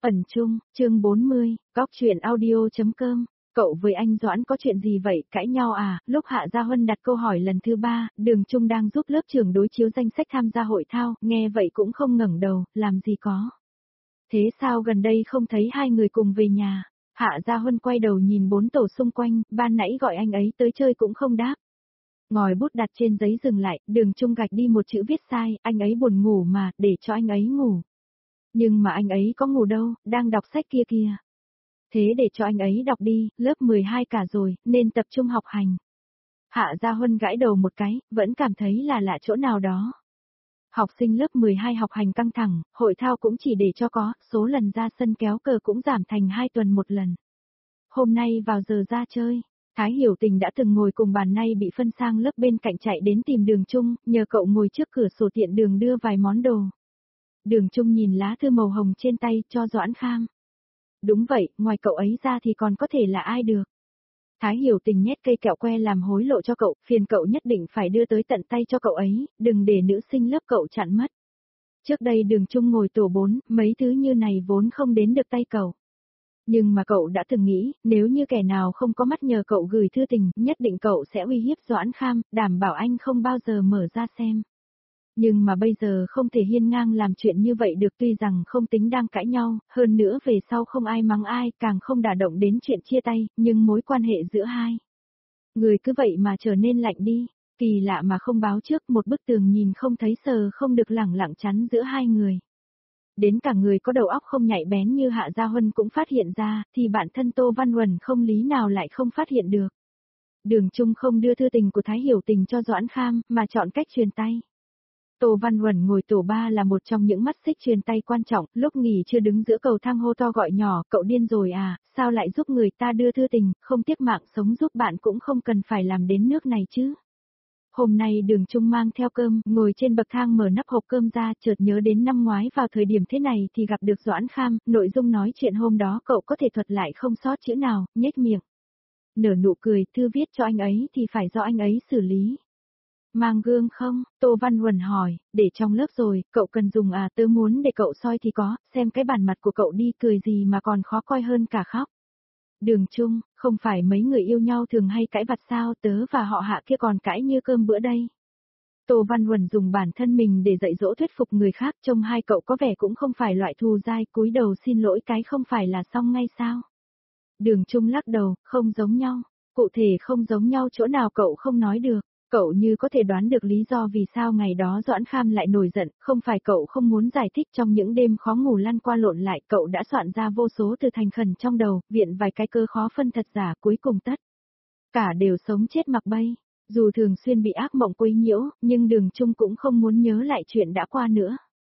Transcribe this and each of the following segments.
Phần chung, chương 40, góc chuyện audio.com. Cậu với anh Doãn có chuyện gì vậy, cãi nhau à? Lúc Hạ Gia Huân đặt câu hỏi lần thứ 3, Đường Trung đang giúp lớp trưởng đối chiếu danh sách tham gia hội thao, nghe vậy cũng không ngẩng đầu, làm gì có. Thế sao gần đây không thấy hai người cùng về nhà? Hạ Gia Huân quay đầu nhìn 4 tổ xung quanh, ban nãy gọi anh ấy tới chơi cũng không đáp. Ngòi bút đặt trên giấy dừng lại, Đường Trung gạch đi một chữ viết sai, anh ấy buồn ngủ mà, để cho anh ấy ngủ. Nhưng mà anh ấy có ngủ đâu, đang đọc sách kia kìa. Thế để cho anh ấy đọc đi, lớp 12 cả rồi, nên tập trung học hành. Hạ Gia Huân gãi đầu một cái, vẫn cảm thấy là lạ chỗ nào đó. Học sinh lớp 12 học hành căng thẳng, hội thao cũng chỉ để cho có, số lần ra sân kéo cờ cũng giảm thành 2 tuần một lần. Hôm nay vào giờ ra chơi, Thái Hiểu Tình đã từng ngồi cùng bàn nay bị phân sang lớp bên cạnh chạy đến tìm Đường Trung, nhờ cậu ngồi trước cửa sổ tiện đường đưa vài món đồ. Đường Trung nhìn lá thư màu hồng trên tay, cho Doãn Kham. Đúng vậy, ngoài cậu ấy ra thì còn có thể là ai được. Thái Hiểu Tình nhét cây kẹo que làm hối lộ cho cậu, phiền cậu nhất định phải đưa tới tận tay cho cậu ấy, đừng để nữ sinh lớp cậu chặn mất. Trước đây Đường Trung ngồi tổ 4, mấy thứ như này vốn không đến được tay cậu. Nhưng mà cậu đã từng nghĩ, nếu như kẻ nào không có mắt nhờ cậu gửi thư tình, nhất định cậu sẽ uy hiếp Doãn Kham, đảm bảo anh không bao giờ mở ra xem. Nhưng mà bây giờ không thể hiên ngang làm chuyện như vậy được, tuy rằng không tính đang cãi nhau, hơn nữa về sau không ai mắng ai, càng không đả động đến chuyện chia tay, nhưng mối quan hệ giữa hai người cứ vậy mà trở nên lạnh đi, kỳ lạ mà không báo trước, một bức tường nhìn không thấy sờ không được lẳng lặng chắn giữa hai người. Đến cả người có đầu óc không nhạy bén như Hạ Gia Huân cũng phát hiện ra, thì bản thân Tô Văn Huẩn không lý nào lại không phát hiện được. Đường Trung không đưa thư tình của Thái Hiểu Tình cho Doãn Kham, mà chọn cách truyền tay. Tô Văn Huẩn ngồi tổ 3 là một trong những mắt xích truyền tay quan trọng, lúc nghỉ chưa đứng giữa cầu thang hô to gọi nhỏ, cậu điên rồi à, sao lại giúp người ta đưa thư tình, không tiếc mạng sống giúp bạn cũng không cần phải làm đến nước này chứ. Hôm nay Đường Trung mang theo cơm, ngồi trên bậc thang mở nắp hộp cơm ra, chợt nhớ đến năm ngoái vào thời điểm thế này thì gặp được Doãn Kham, nội dung nói chuyện hôm đó cậu có thể thuật lại không sót chữ nào, nhếch miệng. Nở nụ cười, thư viết cho anh ấy thì phải do anh ấy xử lý. Mang gương không? Tô Văn Huẩn hỏi, để trong lớp rồi, cậu cần dùng à, tớ muốn để cậu soi thì có, xem cái bản mặt của cậu đi, cười gì mà còn khó coi hơn cả khóc. Đường Trung, không phải mấy người yêu nhau thường hay cãi vặt sao, tớ và họ Hạ kia còn cãi như cơm bữa đây. Tô Văn Huẩn dùng bản thân mình để dạy dỗ thuyết phục người khác, trông hai cậu có vẻ cũng không phải loại thù dai, cúi đầu xin lỗi cái không phải là xong ngay sao. Đường Trung lắc đầu, không giống nhau, cụ thể không giống nhau chỗ nào cậu không nói được. Cậu như có thể đoán được lý do vì sao ngày đó Doãn Kham lại nổi giận, không phải cậu không muốn giải thích, trong những đêm khó ngủ lăn qua lộn lại, cậu đã soạn ra vô số từ thành khẩn trong đầu, viện vài cái cơ khó phân thật giả, cuối cùng tất cả đều sống chết mặc bay. Dù thường xuyên bị ác mộng quấy nhiễu, nhưng Đường Trung cũng không muốn nhớ lại chuyện đã qua nữa.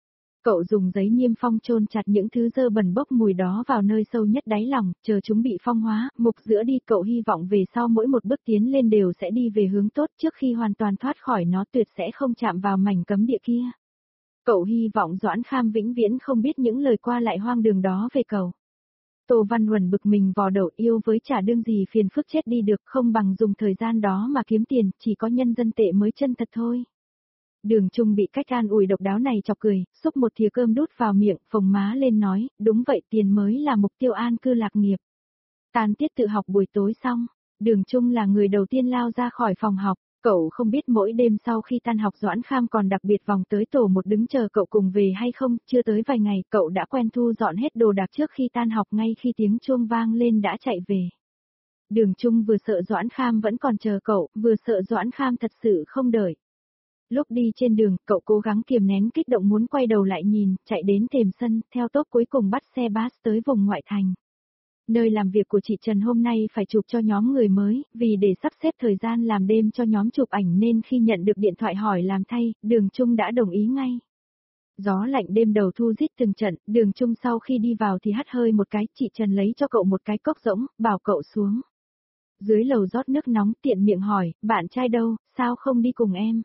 Cậu dùng giấy niêm phong chôn chặt những thứ dơ bẩn bốc mùi đó vào nơi sâu nhất đáy lòng, chờ chúng bị phong hóa, mục giữa đi, cậu hy vọng về sau mỗi một bước tiến lên đều sẽ đi về hướng tốt, trước khi hoàn toàn thoát khỏi nó tuyệt sẽ không chạm vào mảnh cấm địa kia. Cậu hy vọng Doãn Kham vĩnh viễn không biết những lời qua lại hoang đường đó về cậu. Tô Văn Huẩn bực mình vò đầu, yêu với chả đương gì phiền phức chết đi được, không bằng dùng thời gian đó mà kiếm tiền, chỉ có nhân dân tệ mới chân thật thôi. Đường Trung bị cách an ủi độc đáo này chọc cười, xúc một thìa cơm đút vào miệng, phồng má lên nói, đúng vậy, tiền mới là mục tiêu an cư lạc nghiệp. Tan tiết tự học buổi tối xong, Đường Trung là người đầu tiên lao ra khỏi phòng học, cậu không biết mỗi đêm sau khi tan học Doãn Kham còn đặc biệt vòng tới tổ 1 đứng chờ cậu cùng về hay không, chưa tới vài ngày cậu đã quen thu dọn hết đồ đạc trước khi tan học, ngay khi tiếng chuông vang lên đã chạy về. Đường Trung vừa sợ Doãn Kham vẫn còn chờ cậu, vừa sợ Doãn Kham thật sự không đợi. Lúc đi trên đường, cậu cố gắng kiềm nén kích động muốn quay đầu lại nhìn, chạy đến thềm sân, theo tốp cuối cùng bắt xe bus tới vùng ngoại thành. Nơi làm việc của chị Trần hôm nay phải chụp cho nhóm người mới, vì để sắp xếp thời gian làm đêm cho nhóm chụp ảnh nên khi nhận được điện thoại hỏi làm thay, Đường Trung đã đồng ý ngay. Gió lạnh đêm đầu thu rít từng trận, Đường Trung sau khi đi vào thì hắt hơi một cái, chị Trần lấy cho cậu một cái cốc rỗng, bảo cậu xuống. Dưới lầu rót nước nóng, tiện miệng hỏi, bạn trai đâu, sao không đi cùng em?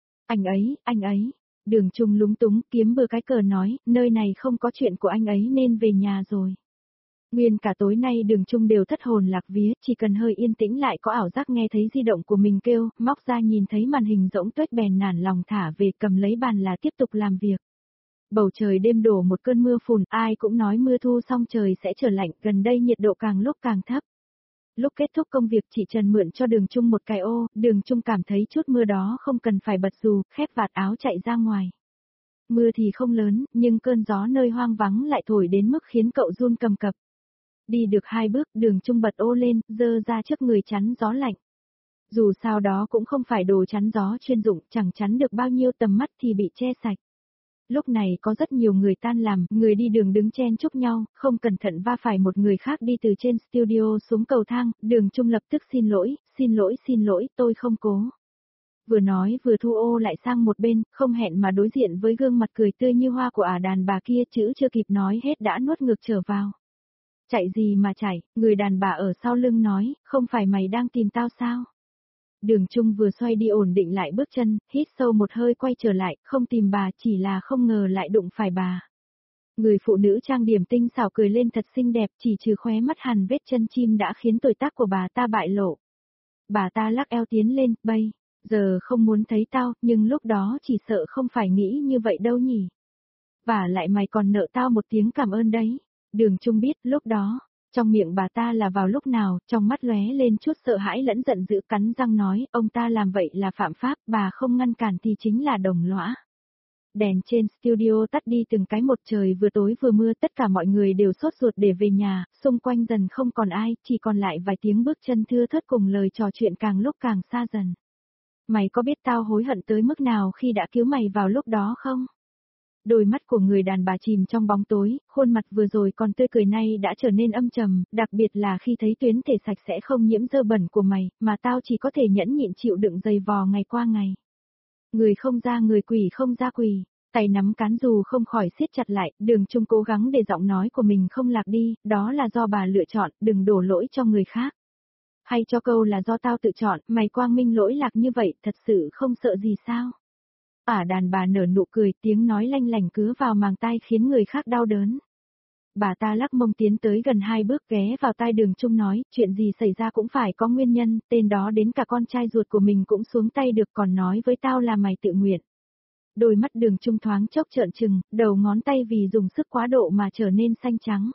Anh ấy, Đường Trung lúng túng kiếm bừa cái cờ nói, nơi này không có chuyện của anh ấy nên về nhà rồi. Nguyên cả tối nay Đường Trung đều thất hồn lạc vía, chỉ cần hơi yên tĩnh lại có ảo giác nghe thấy di động của mình kêu, móc ra nhìn thấy màn hình rỗng tuếch bèn nản lòng thả về, cầm lấy bàn là tiếp tục làm việc. Bầu trời đêm đổ một cơn mưa phùn, ai cũng nói mưa thu xong trời sẽ trở lạnh, gần đây nhiệt độ càng lúc càng thấp. Lúc kết thúc công việc chị Trần mượn cho Đường Trung một cái ô, Đường Trung cảm thấy chút mưa đó không cần phải bật dù, khép vạt áo chạy ra ngoài. Mưa thì không lớn, nhưng cơn gió nơi hoang vắng lại thổi đến mức khiến cậu run cầm cập. Đi được 2 bước, Đường Trung bật ô lên, giơ ra trước người chắn gió lạnh. Dù sao đó cũng không phải đồ chắn gió chuyên dụng, chẳng chắn được bao nhiêu tầm mắt thì bị che sạch. Lúc này có rất nhiều người tan làm, người đi đường đứng chen chúc nhau, không cẩn thận va phải một người khác đi từ trên studio xuống cầu thang, Đường Trung lập tức xin lỗi, tôi không cố. Vừa nói vừa thu ô lại sang một bên, không hẹn mà đối diện với gương mặt cười tươi như hoa của đàn bà kia, chữ chưa kịp nói hết đã nuốt ngược trở vào. Chạy gì mà chạy, người đàn bà ở sau lưng nói, không phải mày đang tìm tao sao? Đường Trung vừa xoay đi ổn định lại bước chân, hít sâu một hơi quay trở lại, không tìm bà, chỉ là không ngờ lại đụng phải bà. Người phụ nữ trang điểm tinh xảo cười lên thật xinh đẹp, chỉ trừ khóe mắt hằn vết chân chim đã khiến tuổi tác của bà ta bại lộ. Bà ta lắc eo tiến lên, bây giờ không muốn thấy tao, nhưng lúc đó chỉ sợ không phải nghĩ như vậy đâu nhỉ. Và lại mày còn nợ tao một tiếng cảm ơn đấy. Đường Trung biết, lúc đó, trong miệng bà ta là vào lúc nào, trong mắt lóe lên chút sợ hãi lẫn giận dữ, cắn răng nói, ông ta làm vậy là phạm pháp, bà không ngăn cản thì chính là đồng lõa. Đèn trên studio tắt đi từng cái một, trời vừa tối vừa mưa, tất cả mọi người đều sốt ruột để về nhà, xung quanh dần không còn ai, chỉ còn lại vài tiếng bước chân thưa thớt cùng lời trò chuyện càng lúc càng xa dần. Mày có biết tao hối hận tới mức nào khi đã cứu mày vào lúc đó không? Đôi mắt của người đàn bà chìm trong bóng tối, khuôn mặt vừa rồi còn tươi cười nay đã trở nên âm trầm, đặc biệt là khi thấy tuyến thể sạch sẽ không nhiễm dơ bẩn của mày, mà tao chỉ có thể nhẫn nhịn chịu đựng dày vò ngày qua ngày. Người không ra người, quỷ không ra quỷ, tay nắm cán dù không khỏi siết chặt lại, Đường Trung cố gắng để giọng nói của mình không lạc đi, đó là do bà lựa chọn, đừng đổ lỗi cho người khác. Hay cho câu là do tao tự chọn, mày quang minh lỗi lạc như vậy, thật sự không sợ gì sao? Đàn bà nở nụ cười, tiếng nói lanh lảnh cứ vào màng tai khiến người khác đau đớn. Bà ta lắc mông tiến tới gần 2 bước ghé vào tai Đường Trung nói, chuyện gì xảy ra cũng phải có nguyên nhân, tên đó đến cả con trai ruột của mình cũng xuống tay được, còn nói với tao là mày tự nguyện. Đôi mắt Đường Trung thoáng chốc trợn trừng, đầu ngón tay vì dùng sức quá độ mà trở nên xanh trắng.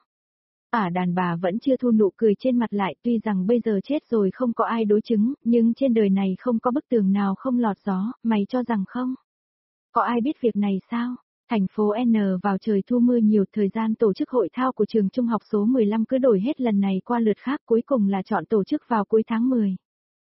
Đàn bà vẫn chưa thu nụ cười trên mặt lại, tuy rằng bây giờ chết rồi không có ai đối chứng, nhưng trên đời này không có bức tường nào không lọt gió, mày cho rằng không? Có ai biết việc này sao? Thành phố N vào trời thu mưa nhiều, thời gian tổ chức hội thao của trường trung học số 15 cứ đổi hết lần này qua lượt khác, cuối cùng là chọn tổ chức vào cuối tháng 10.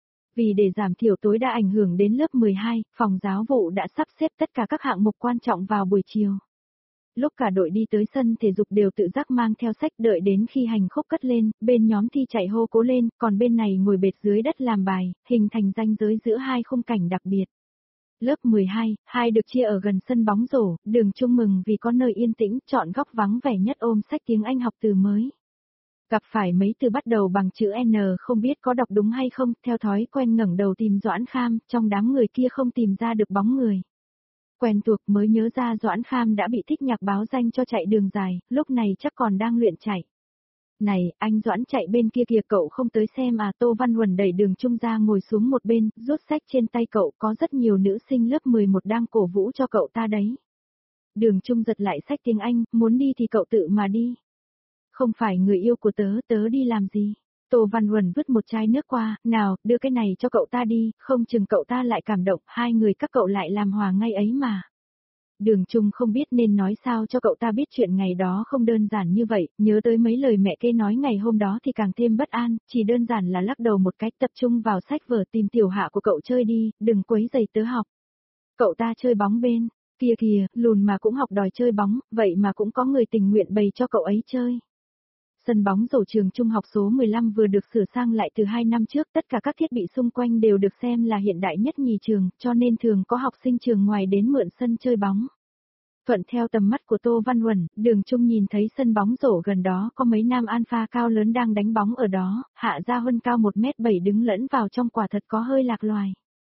Vì để giảm thiểu tối đa ảnh hưởng đến lớp 12, phòng giáo vụ đã sắp xếp tất cả các hạng mục quan trọng vào buổi chiều. Lúc cả đội đi tới sân thể dục đều tự giác mang theo sách, đợi đến khi hành khúc cất lên, bên nhóm thi chạy hô cố lên, còn bên này ngồi bệt dưới đất làm bài, hình thành ranh giới giữa hai khung cảnh đặc biệt. Lớp 12, hai được chia ở gần sân bóng rổ, Đường Trung mừng vì có nơi yên tĩnh, chọn góc vắng vẻ nhất ôm sách tiếng Anh học từ mới. Gặp phải mấy từ bắt đầu bằng chữ N không biết có đọc đúng hay không, theo thói quen ngẩng đầu tìm Doãn Kham, trong đám người kia không tìm ra được bóng người. Quen thuộc mới nhớ ra Doãn Kham đã bị Thích Nhạc báo danh cho chạy đường dài, lúc này chắc còn đang luyện chạy. Này, anh Doãn chạy bên kia kìa, cậu không tới xem à? Tô Văn Huẩn đẩy Đường Trung ra ngồi xuống một bên, rút sách trên tay cậu, có rất nhiều nữ sinh lớp 11 đang cổ vũ cho cậu ta đấy. Đường Trung giật lại sách tiếng Anh, muốn đi thì cậu tự mà đi. Không phải người yêu của tớ, tớ đi làm gì? Tô Văn Huẩn vứt một chai nước qua, nào, đưa cái này cho cậu ta đi, không chừng cậu ta lại cảm động, hai người các cậu lại làm hòa ngay ấy mà. Đường Trung không biết nên nói sao cho cậu ta biết chuyện ngày đó không đơn giản như vậy, nhớ tới mấy lời mẹ kê nói ngày hôm đó thì càng thêm bất an, chỉ đơn giản là lắc đầu một cách, tập trung vào sách vở, tìm tiểu hạ của cậu chơi đi, đừng quấy rầy tớ học. Cậu ta chơi bóng bên kia kìa, lùn mà cũng học đòi chơi bóng, vậy mà cũng có người tình nguyện bày cho cậu ấy chơi. Sân bóng rổ trường trung học số 15 vừa được sửa sang lại từ 2 năm trước, tất cả các thiết bị xung quanh đều được xem là hiện đại nhất nhì trường, cho nên thường có học sinh trường ngoài đến mượn sân chơi bóng. Thuận theo tầm mắt của Tô Văn Huẩn, Đường Trung nhìn thấy sân bóng rổ gần đó có mấy nam alpha cao lớn đang đánh bóng ở đó, Hạ Gia Huân cao 1m7 đứng lẫn vào trong, quả thật có hơi lạc loài.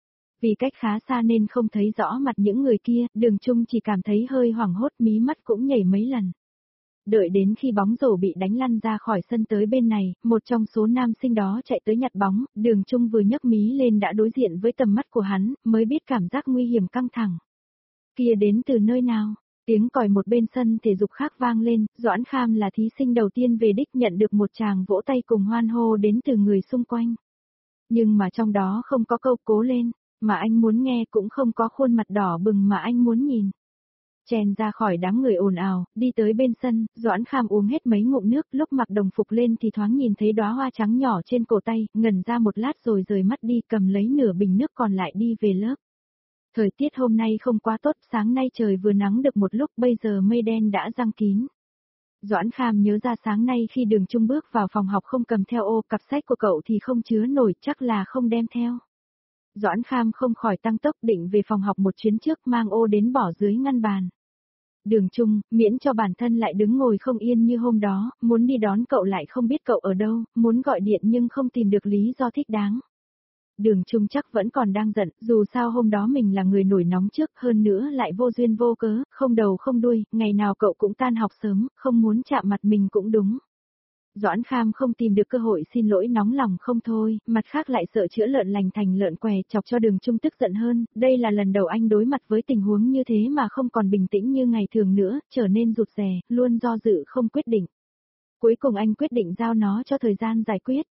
Vì cách khá xa nên không thấy rõ mặt những người kia, Đường Trung chỉ cảm thấy hơi hoảng hốt, mí mắt cũng nhảy mấy lần. Đợi đến khi bóng rổ bị đánh lăn ra khỏi sân tới bên này, một trong số nam sinh đó chạy tới nhặt bóng, Đường Trung vừa nhấc mí lên đã đối diện với tầm mắt của hắn, mới biết cảm giác nguy hiểm căng thẳng. Kia đến từ nơi nào? Tiếng còi một bên sân thể dục khác vang lên, Doãn Kham là thí sinh đầu tiên về đích nhận được một tràng vỗ tay cùng hoan hô đến từ người xung quanh. Nhưng mà trong đó không có câu cố lên, mà anh muốn nghe cũng không có khuôn mặt đỏ bừng mà anh muốn nhìn. Chen ra khỏi đám người ồn ào, đi tới bên sân, Doãn Kham uống hết mấy ngụm nước, lúc mặc đồng phục lên thì thoáng nhìn thấy đóa hoa trắng nhỏ trên cổ tay, ngẩn ra một lát rồi rời mắt đi cầm lấy nửa bình nước còn lại đi về lớp. Thời tiết hôm nay không quá tốt, sáng nay trời vừa nắng được một lúc bây giờ mây đen đã giăng kín. Doãn Kham nhớ ra sáng nay khi Đường Trung bước vào phòng học không cầm theo ô, cặp sách của cậu thì không chứa nổi, chắc là không đem theo. Doãn Kham không khỏi tăng tốc định về phòng học một chuyến trước mang ô đến bỏ dưới ngăn bàn. Đường Trung, miễn cho bản thân lại đứng ngồi không yên như hôm đó, muốn đi đón cậu lại không biết cậu ở đâu, muốn gọi điện nhưng không tìm được lý do thích đáng. Đường Trung chắc vẫn còn đang giận, dù sao hôm đó mình là người nổi nóng trước, hơn nữa lại vô duyên vô cớ, không đầu không đuôi, ngày nào cậu cũng tan học sớm, không muốn chạm mặt mình cũng đúng. Doãn Kham không tìm được cơ hội xin lỗi nóng lòng không thôi, mặt khác lại sợ chữa lợn lành thành lợn què chọc cho Đường Trung tức giận hơn, đây là lần đầu anh đối mặt với tình huống như thế mà không còn bình tĩnh như ngày thường nữa, trở nên rụt rè, luôn do dự không quyết định. Cuối cùng anh quyết định giao nó cho thời gian giải quyết.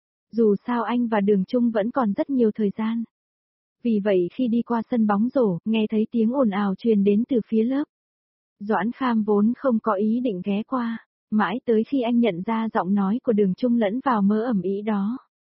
Dù sao anh và Đường Trung vẫn còn rất nhiều thời gian. Vì vậy khi đi qua sân bóng rổ, nghe thấy tiếng ồn ào truyền đến từ phía lớp. Doãn Kham vốn không có ý định ghé qua, mãi tới khi anh nhận ra giọng nói của Đường Trung lẫn vào mớ ẩm ý đó.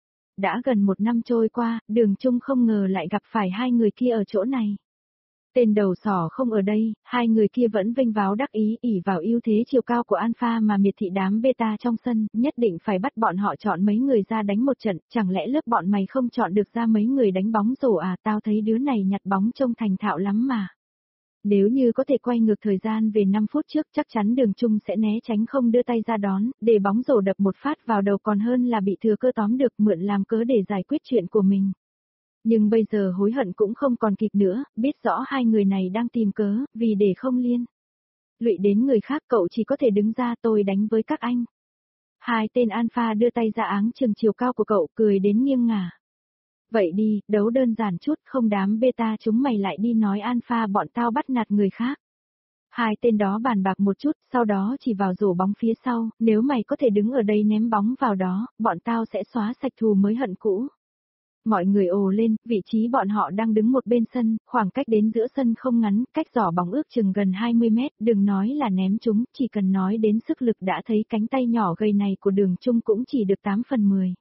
Đã gần 1 năm trôi qua, Đường Trung không ngờ lại gặp phải hai người kia ở chỗ này. Tên đầu sỏ không ở đây, hai người kia vẫn vênh váo đắc ý ỉ vào ưu thế chiều cao của Alpha mà miệt thị đám beta trong sân, nhất định phải bắt bọn họ chọn mấy người ra đánh một trận, chẳng lẽ lớp bọn mày không chọn được ra mấy người đánh bóng rổ à, tao thấy đứa này nhặt bóng trông thành thạo lắm mà. Nếu như có thể quay ngược thời gian về 5 phút trước chắc chắn Đường Trung sẽ né tránh không đưa tay ra đón, để bóng rổ đập một phát vào đầu còn hơn là bị thừa cơ tóm được mượn làm cớ để giải quyết chuyện của mình. Nhưng bây giờ hối hận cũng không còn kịp nữa, biết rõ hai người này đang tìm cớ, vì để không liên lụy đến người khác cậu chỉ có thể đứng ra tôi đánh với các anh. Hai tên Alpha đưa tay ra áng chừng chiều cao của cậu cười đến nghiêng ngả. Vậy đi, đấu đơn giản chút không đám beta chúng mày lại đi nói Alpha bọn tao bắt nạt người khác. Hai tên đó bàn bạc một chút, sau đó chỉ vào rổ bóng phía sau, nếu mày có thể đứng ở đây ném bóng vào đó, bọn tao sẽ xóa sạch thù mới hận cũ. Mọi người ồ lên, vị trí bọn họ đang đứng một bên sân, khoảng cách đến giữa sân không ngắn, cách giỏ bóng ước chừng gần 20 mét, đừng nói là ném chúng, chỉ cần nói đến sức lực đã thấy cánh tay nhỏ gầy này của Đường Trung cũng chỉ được 8 phần 10.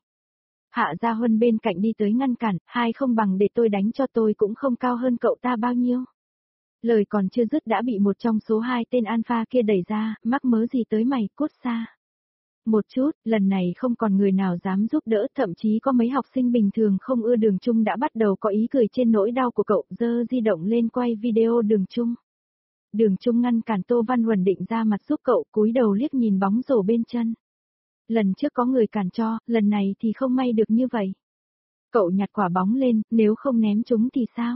Hạ Gia Huân bên cạnh đi tới ngăn cản, hai không bằng để tôi đánh cho tôi cũng không cao hơn cậu ta bao nhiêu. Lời còn chưa dứt đã bị một trong số hai tên Alpha kia đẩy ra, mắc mớ gì tới mày, cút xa. Một chút, lần này không còn người nào dám giúp đỡ, thậm chí có mấy học sinh bình thường không ưa Đường Trung đã bắt đầu có ý cười trên nỗi đau của cậu, giơ di động lên quay video Đường Trung. Đường Trung ngăn cản Tô Văn Huẩn định ra mặt giúp cậu, cúi đầu liếc nhìn bóng rổ bên chân. Lần trước có người cản cho, lần này thì không may được như vậy. Cậu nhặt quả bóng lên, nếu không ném chúng thì sao?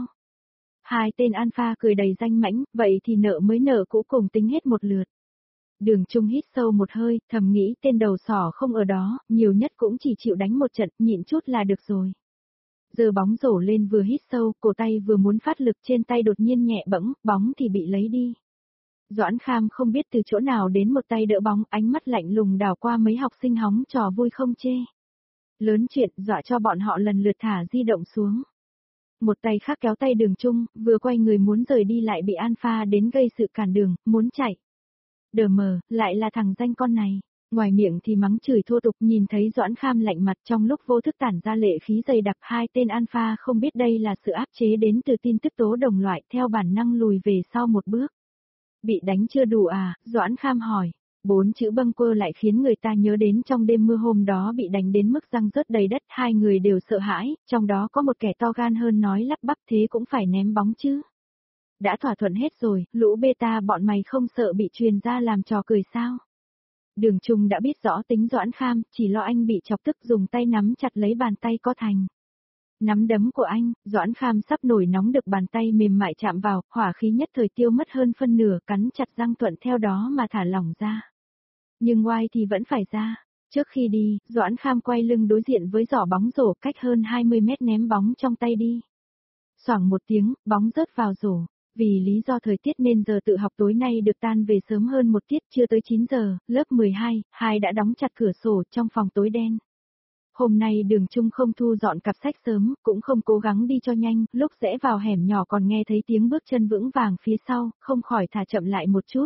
Hai tên Alpha cười đầy danh mãnh, vậy thì nợ mới nợ cũ cùng tính hết một lượt. Đường Trung hít sâu một hơi, thầm nghĩ tên đầu sỏ không ở đó, nhiều nhất cũng chỉ chịu đánh một trận, nhịn chút là được rồi. Giờ bóng rổ lên vừa hít sâu, cổ tay vừa muốn phát lực trên tay đột nhiên nhẹ bẫng, bóng thì bị lấy đi. Doãn Kham không biết từ chỗ nào đến một tay đỡ bóng, ánh mắt lạnh lùng đảo qua mấy học sinh hóng trò vui không chê. Lớn chuyện, dọa cho bọn họ lần lượt thả di động xuống. Một tay khác kéo tay Đường Trung, vừa quay người muốn rời đi lại bị Alpha đến gây sự cản đường, muốn chạy. Đờ mờ, lại là thằng danh con này. Ngoài miệng thì mắng chửi thô tục, nhìn thấy Doãn Kham lạnh mặt trong lúc vô thức tản ra lệ khí dày đặc, hai tên Alpha không biết đây là sự áp chế đến từ tin tức tố đồng loại, theo bản năng lùi về sau một bước. Bị đánh chưa đủ à, Doãn Kham hỏi. 4 chữ bâng quơ lại khiến người ta nhớ đến trong đêm mưa hôm đó bị đánh đến mức răng rớt đầy đất, hai người đều sợ hãi, trong đó có một kẻ to gan hơn nói lắp bắp thế cũng phải ném bóng chứ. Đã thỏa thuận hết rồi, lũ beta bọn mày không sợ bị truyền ra làm trò cười sao? Đường Trung đã biết rõ tính Doãn Kham, chỉ lo anh bị chọc tức dùng tay nắm chặt lấy bàn tay có thành. Nắm đấm của anh, Doãn Kham sắp nổi nóng được bàn tay mềm mại chạm vào, hỏa khí nhất thời tiêu mất hơn phân nửa, cắn chặt răng thuận theo đó mà thả lỏng ra. Nhưng oai thì vẫn phải ra. Trước khi đi, Doãn Kham quay lưng đối diện với giỏ bóng rổ cách hơn 20 mét ném bóng trong tay đi. Xoảng một tiếng, bóng rớt vào rổ. Vì lý do thời tiết nên giờ tự học tối nay được tan về sớm hơn một tiết, chưa tới 9 giờ, lớp 12, hai đã đóng chặt cửa sổ trong phòng tối đen. Hôm nay Đường Trung không thu dọn cặp sách sớm, cũng không cố gắng đi cho nhanh, lúc rẽ vào hẻm nhỏ còn nghe thấy tiếng bước chân vững vàng phía sau, không khỏi thả chậm lại một chút.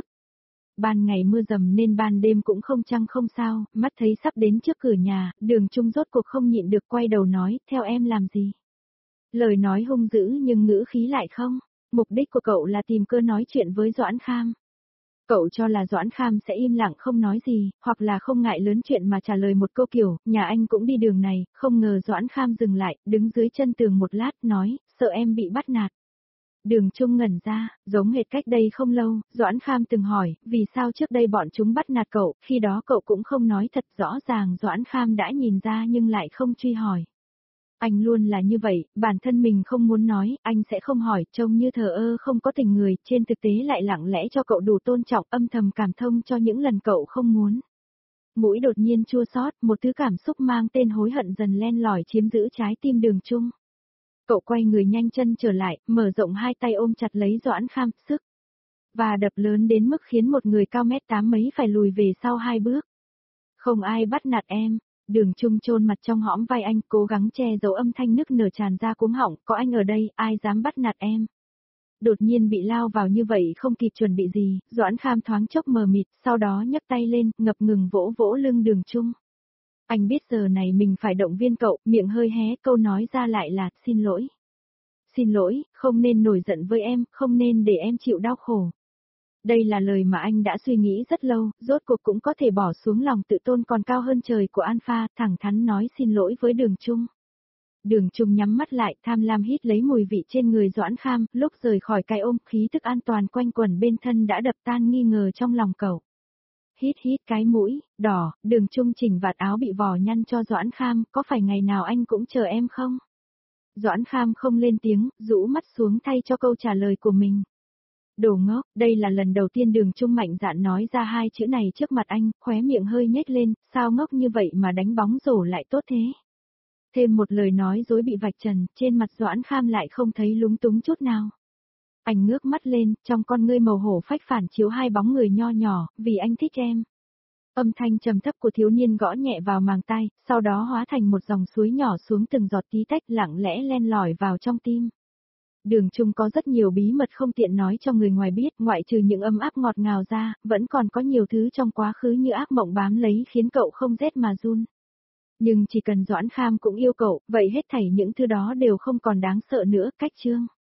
Ban ngày mưa dầm nên ban đêm cũng không trăng không sao, mắt thấy sắp đến trước cửa nhà, Đường Trung rốt cuộc không nhịn được quay đầu nói, theo em làm gì? Lời nói hung dữ nhưng ngữ khí lại không. Mục đích của cậu là tìm cơ nói chuyện với Doãn Kham. Cậu cho là Doãn Kham sẽ im lặng không nói gì, hoặc là không ngại lớn chuyện mà trả lời một câu kiểu, nhà anh cũng đi đường này, không ngờ Doãn Kham dừng lại, đứng dưới chân tường một lát, nói, sợ em bị bắt nạt. Đường Trung ngẩn ra, giống hệt cách đây không lâu, Doãn Kham từng hỏi, vì sao trước đây bọn chúng bắt nạt cậu, khi đó cậu cũng không nói thật rõ ràng Doãn Kham đã nhìn ra nhưng lại không truy hỏi. Anh luôn là như vậy, bản thân mình không muốn nói, anh sẽ không hỏi, trông như thờ ơ không có tình người, trên thực tế lại lặng lẽ cho cậu đủ tôn trọng, âm thầm cảm thông cho những lần cậu không muốn. Mũi đột nhiên chua xót, một thứ cảm xúc mang tên hối hận dần len lỏi chiếm giữ trái tim Đường Trung. Cậu quay người nhanh chân trở lại, mở rộng hai tay ôm chặt lấy Doãn Kham, sức và đập lớn đến mức khiến một người cao mét 8 mấy phải lùi về sau 2 bước. Không ai bắt nạt em. Đường Trung chôn mặt trong hõm vai anh, cố gắng che giấu âm thanh nức nở tràn ra cuống họng, có anh ở đây, ai dám bắt nạt em. Đột nhiên bị lao vào như vậy không kịp chuẩn bị gì, Doãn Kham thoáng chốc mờ mịt, sau đó nhấc tay lên, ngập ngừng vỗ vỗ lưng Đường Trung. Anh biết giờ này mình phải động viên cậu, miệng hơi hé, câu nói ra lại là, xin lỗi. Xin lỗi, không nên nổi giận với em, không nên để em chịu đau khổ. Đây là lời mà anh đã suy nghĩ rất lâu, rốt cuộc cũng có thể bỏ xuống lòng tự tôn còn cao hơn trời của Alpha, thẳng thắn nói xin lỗi với Đường Trung. Đường Trung nhắm mắt lại, tham lam hít lấy mùi vị trên người Doãn Kham, lúc rời khỏi cái ôm, khí thức an toàn quanh quẩn bên thân đã đập tan nghi ngờ trong lòng cậu. Hít hít cái mũi, đỏ, Đường Trung chỉnh vạt áo bị vò nhăn cho Doãn Kham, có phải ngày nào anh cũng chờ em không? Doãn Kham không lên tiếng, rũ mắt xuống thay cho câu trả lời của mình. Đồ ngốc, đây là lần đầu tiên Đường Trung mạnh dạn nói ra hai chữ này trước mặt anh, khóe miệng hơi nhếch lên, sao ngốc như vậy mà đánh bóng rổ lại tốt thế. Thêm một lời nói dối bị vạch trần, trên mặt Doãn Kham lại không thấy lúng túng chút nào. Anh ngước mắt lên, trong con ngươi màu hổ phách phản chiếu hai bóng người nho nhỏ, vì anh thích em. Âm thanh trầm thấp của thiếu niên gõ nhẹ vào màng tai, sau đó hóa thành một dòng suối nhỏ xuống từng giọt tí tách lặng lẽ len lỏi vào trong tim. Đường Trung có rất nhiều bí mật không tiện nói cho người ngoài biết, ngoại trừ những ấm áp ngọt ngào ra, vẫn còn có nhiều thứ trong quá khứ như ác mộng bám lấy khiến cậu không rét mà run. Nhưng chỉ cần Doãn Kham cũng yêu cậu, vậy hết thảy những thứ đó đều không còn đáng sợ nữa, cách chương.